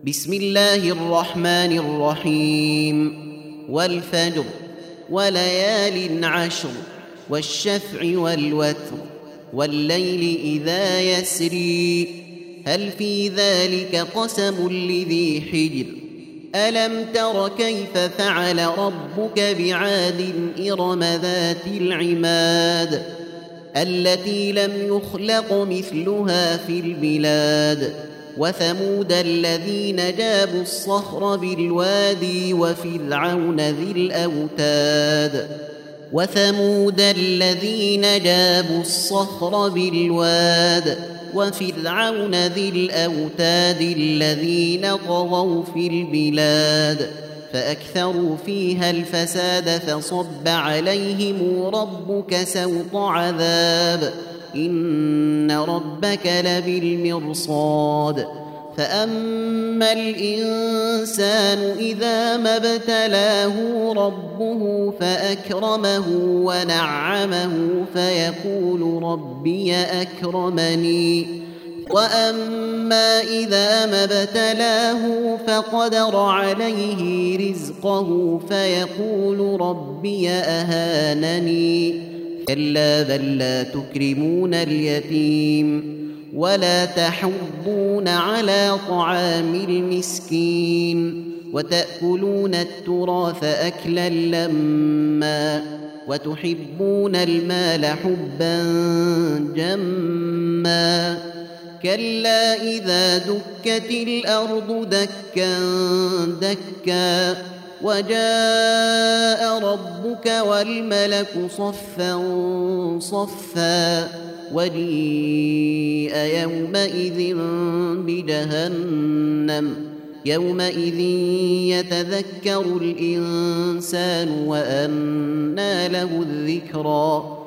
بسم الله الرحمن الرحيم والفجر وليال عشر والشفع والوتر والليل إذا يسري هل في ذلك قسم لذي حجر ألم تر كيف فعل ربك بعاد إرم ذات العماد التي لم يخلق مثلها في البلاد وثمود الذين جابوا الصخر بالوادي وفرعون ذي الأوتاد الذين طغوا في البلاد فأكثروا فيها الفساد فصب عليهم ربك سوط عذاب إن ربك لبالمرصاد فأما الإنسان إذا ما ابتلاه ربه فأكرمه ونعمه فيقول ربي أكرمني وأما إذا ما ابتلاه فقدر عليه رزقه فيقول ربي أهانني كلا بل لا تكرمون اليتيم ولا تحضون على طعام المسكين وتأكلون التراث أكلا لما وتحبون المال حبا جما كلا إذا دكت الأرض دكا دكا وجاء ربك والملك صفا صفا وجيء يومئذ بجهنم يومئذ يتذكر الإنسان وأنى له الذكرى